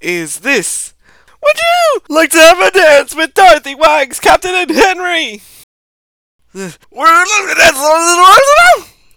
is this. Would you like to have a dance with Dorothy, Wags, Captain, and Henry? We're looking at